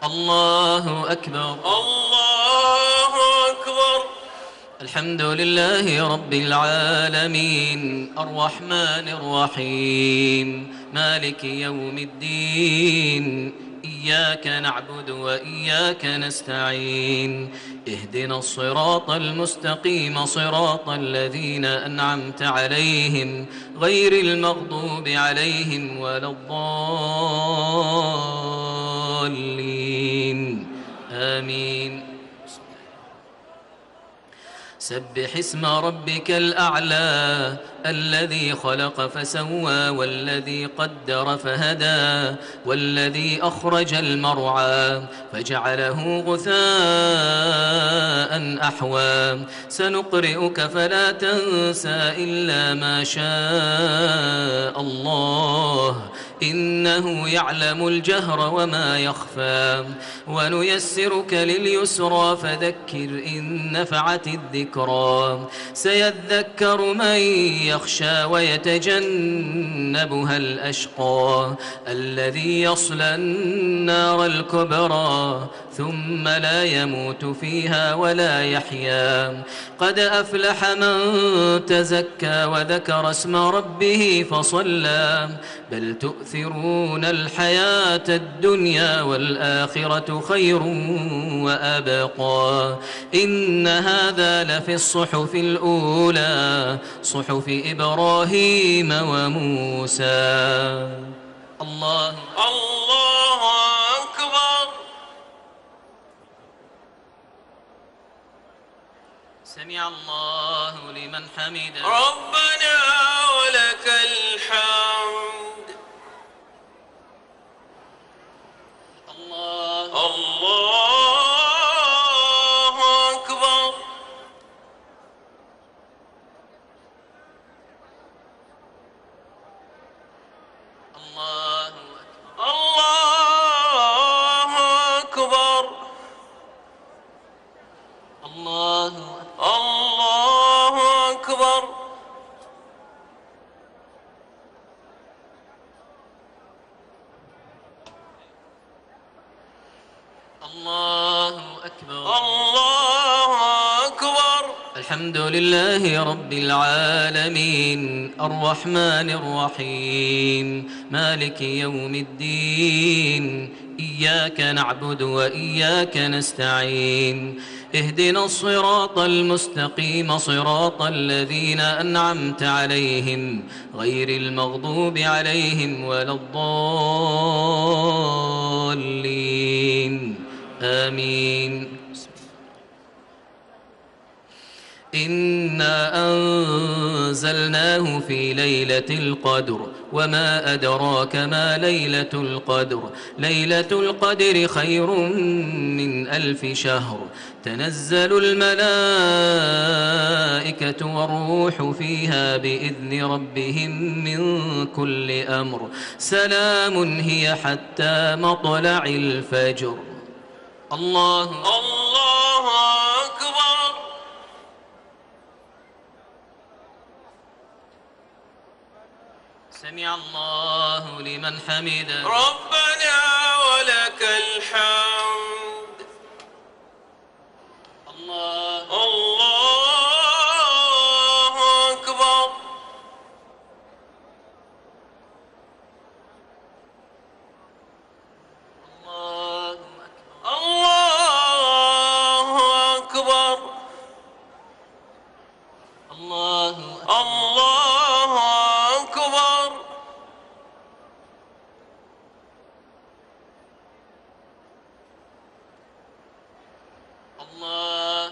الله أكبر. الله أكبر. الحمد لله رب العالمين الرحمن الرحيم مالك يوم الدين إياك نعبد وإياك نستعين اهدنا الصراط المستقيم صراط الذين أنعمت عليهم غير المغضوب عليهم ولا الضالين آمين. سبح اسم ربك الأعلى الذي خلق فسوى والذي قدر فهدى والذي أخرج المرعى فجعله غثاء أحوى سنقرئك فلا تنسى إلا ما شاء الله إنه يعلم الجهر وما يخفى ونيسرك لليسرى فذكر إن نفعت الذكرى سيذكر من يخشى ويتجنبها الأشقى الذي يصلى النار الكبرى ثم لا يموت فيها ولا يحيا قد أفلح من تزكى وذكر اسم ربه فصلى بل تؤثرون الحياة الدنيا والآخرة خير وأبقى إن هذا لفي الصحف الأولى صحف إبراهيم وموسى. الله أكبر. سمع الله لمن حمده ربنا ولك الحمد. الله أكبر. الله أكبر. الله أكبر. الله أكبر. الله أكبر. الحمد لله رب العالمين الرحمن الرحيم مالك يوم الدين إياك نعبد وإياك نستعين اهدنا الصراط المستقيم صراط الذين أنعمت عليهم غير المغضوب عليهم ولا الضالين آمين. إنا أنزلناه في ليلة القدر وما أدراك ما ليلة القدر ليلة القدر خير من 1000 شهر تنزل الملائكة والروح فيها بإذن ربهم من كل أمر سلام هي حتى مطلع الفجر. الله أكبر. سمع الله لمن حمده ربنا ولك الحمد. الله أكبر. الله أكبر. الله أكبر. الله أكبر. الله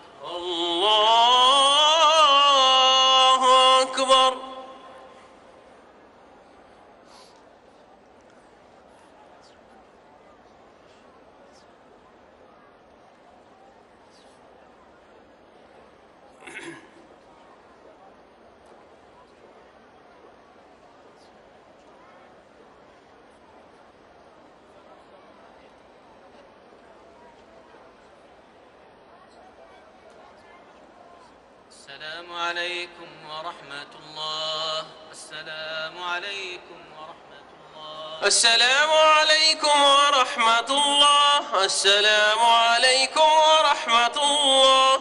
أكبر. السلام عليكم ورحمة الله. السلام عليكم ورحمة الله. السلام عليكم ورحمة الله. السلام عليكم ورحمة الله.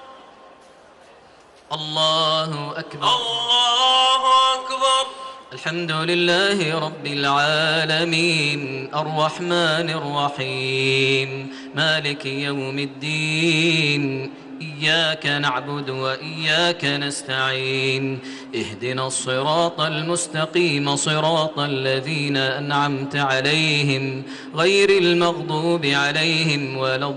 الله أكبر. الله أكبر. الحمد لله رب العالمين الرحمن الرحيم مالك يوم الدين إياك نعبد وإياك نستعين اهدنا الصراط المستقيم صراط الذين أنعمت عليهم غير المغضوب عليهم ولا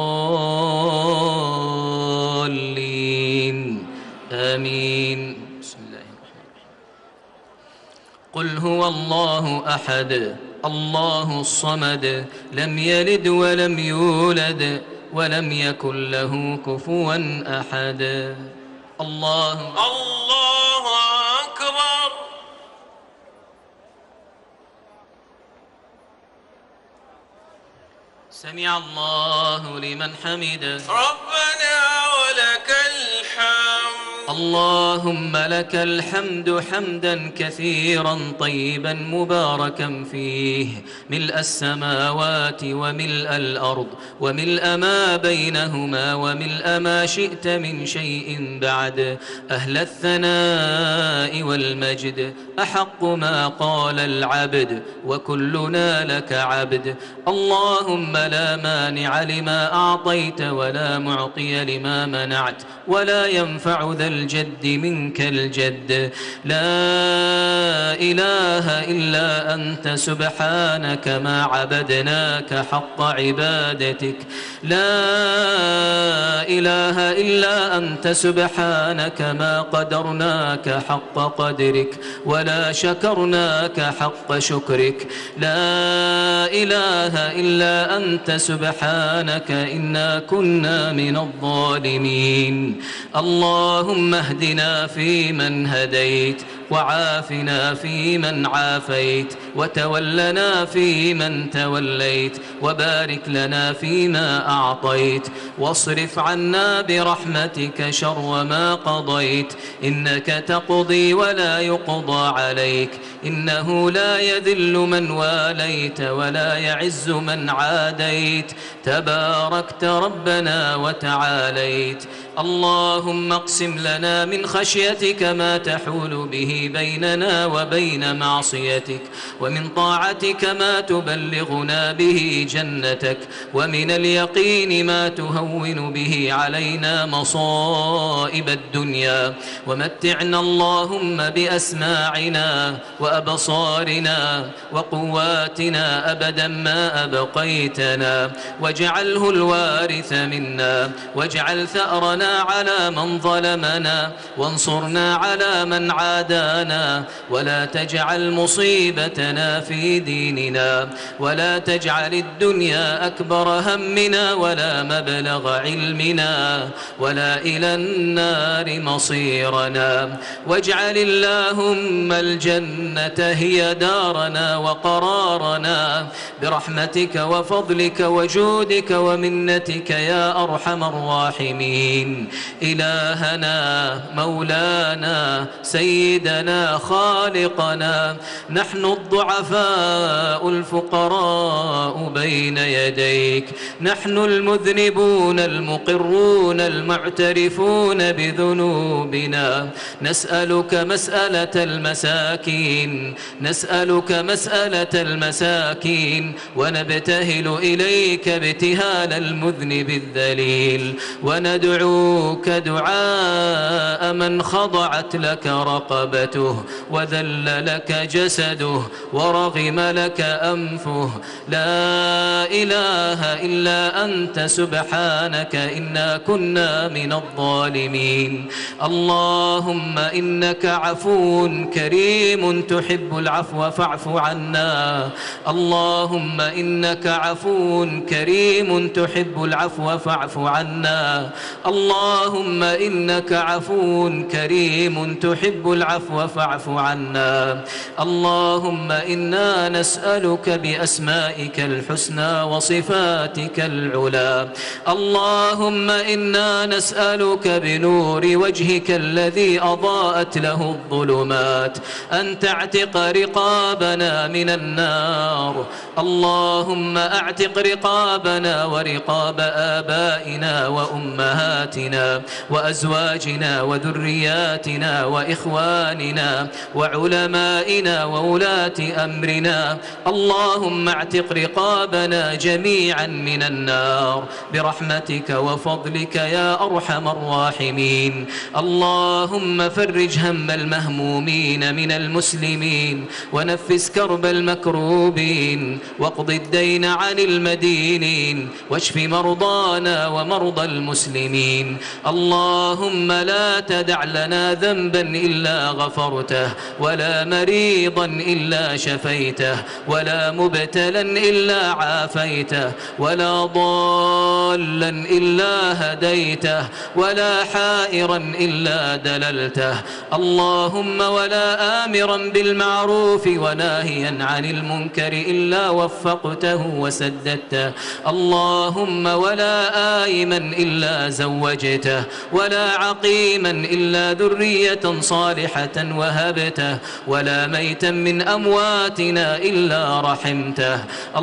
الضالين آمين. بسم الله الرحمن الرحيم. قل هو الله أحد الله الصمد لم يلد ولم يولد ولم يكن له كفوا أحد. الله أكبر. سمع الله لمن حمده. ربنا ولك الحمد. اللهم لك الحمد حمدا كثيرا طيبا مباركا فيه ملء السماوات وملء الأرض وملء ما بينهما وملء ما شئت من شيء بعد أهل الثناء والمجد أحق ما قال العبد وكلنا لك عبد. اللهم لا مانع لما أعطيت ولا معطي لما منعت ولا ينفع ذا الجد منك الجد. لا إله إلا أنت سبحانك ما عبدناك حق عبادتك. لا إله إلا أنت سبحانك ما قدرناك حق قدرك ولا شكرناك حق شكرك. لا إله إلا أنت سبحانك إنا كنا من الظالمين. اللهم اهدنا فيمن هديت وعافنا فيمن عافيت وتولنا فيمن توليت وبارك لنا فيما أعطيت واصرف عنا برحمتك شر ما قضيت إنك تقضي ولا يقضى عليك إنه لا يذل من واليت ولا يعز من عاديت تباركت ربنا وتعاليت. اللهم اقسم لنا من خشيتك ما تحول به بيننا وبين معصيتك ومن طاعتك ما تبلغنا به جنتك ومن اليقين ما تهون به علينا مصائب الدنيا ومتعنا اللهم بأسماعنا وأبصارنا وقواتنا أبدا ما أبقيتنا واجعله الوارث منا واجعل ثأرنا على من ظلمنا وانصرنا على من عادانا ولا تجعل مصيبتنا في ديننا ولا تجعل الدنيا أكبر همنا ولا مبلغ علمنا ولا إلى النار مصيرنا واجعل اللهم الجنة هي دارنا وقرارنا برحمتك وفضلك وجودك ومنتك يا أرحم الراحمين. إلهنا مولانا سيدنا خالقنا نحن الضعفاء الفقراء بين يديك نحن المذنبون المقرون المعترفون بذنوبنا نسألك مسألة المساكين نسألك مسألة المساكين ونبتهل إليك ابتهال المذنب الذليل وندعوك دعاء من خضعت لك رقبته وذل لك جسده ورغم لك أنفه. لا إله إلا أنت سبحانك إنا كنا من الظالمين. اللهم إنك عفو كريم تحب العفو فاعف عنا. اللهم إنك عفو كريم تحب العفو فاعف عنا. اللهم اللهم إنك عفو كريم تحب العفو فاعف عنا. اللهم إنا نسألك بأسمائك الحسنى وصفاتك العلى. اللهم إنا نسألك بنور وجهك الذي أضاءت له الظلمات أن تعتق رقابنا من النار. اللهم أعتق رقابنا ورقاب آبائنا وأمهاتنا وأزواجنا وذرياتنا وإخواننا وعلمائنا وولاة أمرنا. اللهم اعتق رقابنا جميعا من النار برحمتك وفضلك يا أرحم الراحمين. اللهم فرج هم المهمومين من المسلمين ونفس كرب المكروبين واقض الدين عن المدينين واشف مرضانا ومرضى المسلمين. اللهم لا تدع لنا ذنبا إلا غفرته ولا مريضا إلا شفيته ولا مبتلا إلا عافيته ولا ضالا إلا هديته ولا حائرا إلا دللته. اللهم ولا آمرا بالمعروف وناهيا عن المنكر إلا وفقته وسددته. اللهم ولا آيما إلا زوجته ولا عقيما إلا ذرية صالحة وهبته ولا ميتا من أمواتنا إلا رحمته.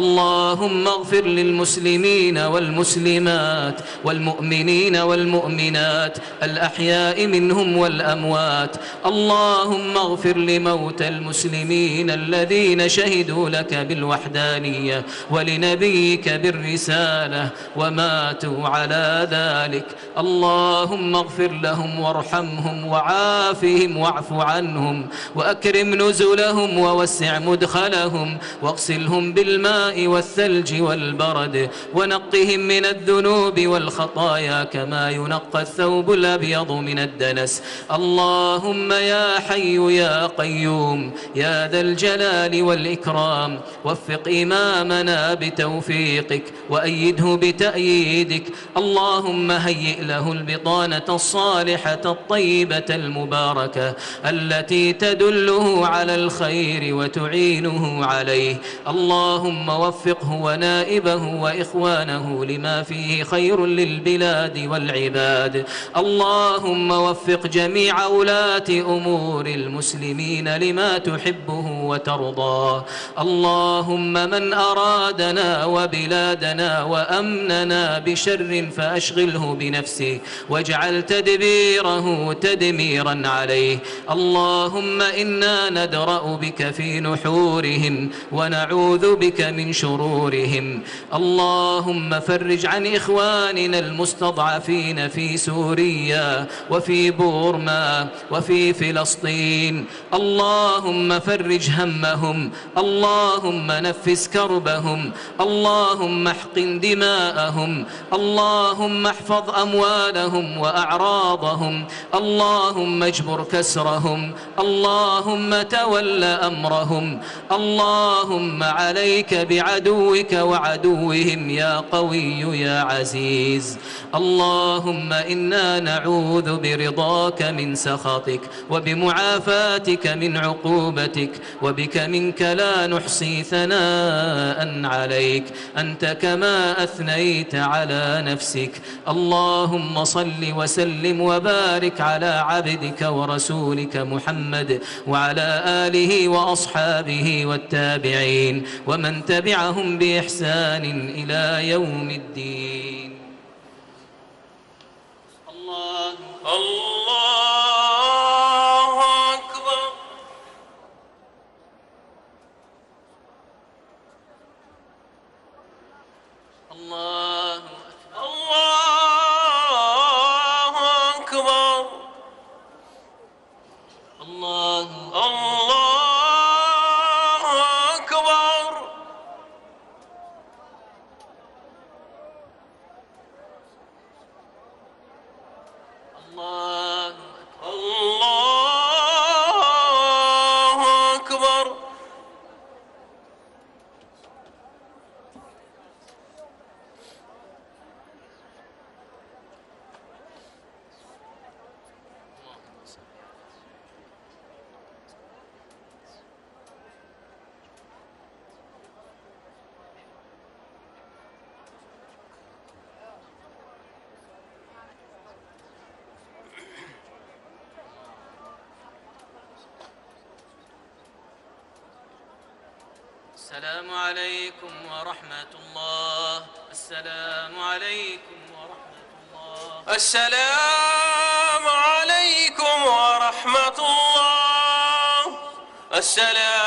اللهم اغفر للمسلمين والمسلمات والمؤمنين والمؤمنات الأحياء منهم والأموات. اللهم اغفر لموتى المسلمين الذين شهدوا لك بالوحدانية ولنبيك بالرسالة وماتوا على ذلك. اللهم اغفر لهم وارحمهم وعافهم واعف عنهم وأكرم نزلهم ووسع مدخلهم واغسلهم بالماء والثلج والبرد ونقهم من الذنوب والخطايا كما ينقى الثوب الأبيض من الدنس. اللهم يا حي يا قيوم يا ذا الجلال والإكرام وفق إمامنا بتوفيقك وأيده بتأييدك. اللهم هيئ له البطانة الصالحة الطيبة المباركة التي تدله على الخير وتعينه عليه. اللهم وفقه ونائبه وإخوانه لما فيه خير للبلاد والعباد. اللهم وفق جميع ولاة أمور المسلمين لما تحبه وترضاه. اللهم من أرادنا وبلادنا وأمننا بشر فأشغله بنفسه واجعل تدبيره تدميرا عليه. اللهم إنا ندرأ بك في نحورهم ونعوذ بك من شرورهم. اللهم فرج عن إخواننا المستضعفين في سوريا وفي بورما وفي فلسطين. اللهم فرج همهم. اللهم نفس كربهم. اللهم احقن دماءهم. اللهم احفظ أموالهم وأعراضهم. اللهم اجبر كسرهم. اللهم تول أمرهم. اللهم عليك بعدوك وعدوهم يا قوي يا عزيز. اللهم إنا نعوذ برضاك من سخطك وبمعافاتك من عقوبتك وبك منك لا نحصي ثناء عليك أنت كما أثنيت على نفسك. اللهم صل وسلم وبارك على عبدك ورسولك محمد وعلى آله وأصحابه والتابعين ومن تبعهم بإحسان إلى يوم الدين. الله أكبر. الله أكبر. الله أكبر. الله أكبر. السلام عليكم ورحمة الله. السلام عليكم ورحمة الله. السلام عليكم ورحمة الله. السلام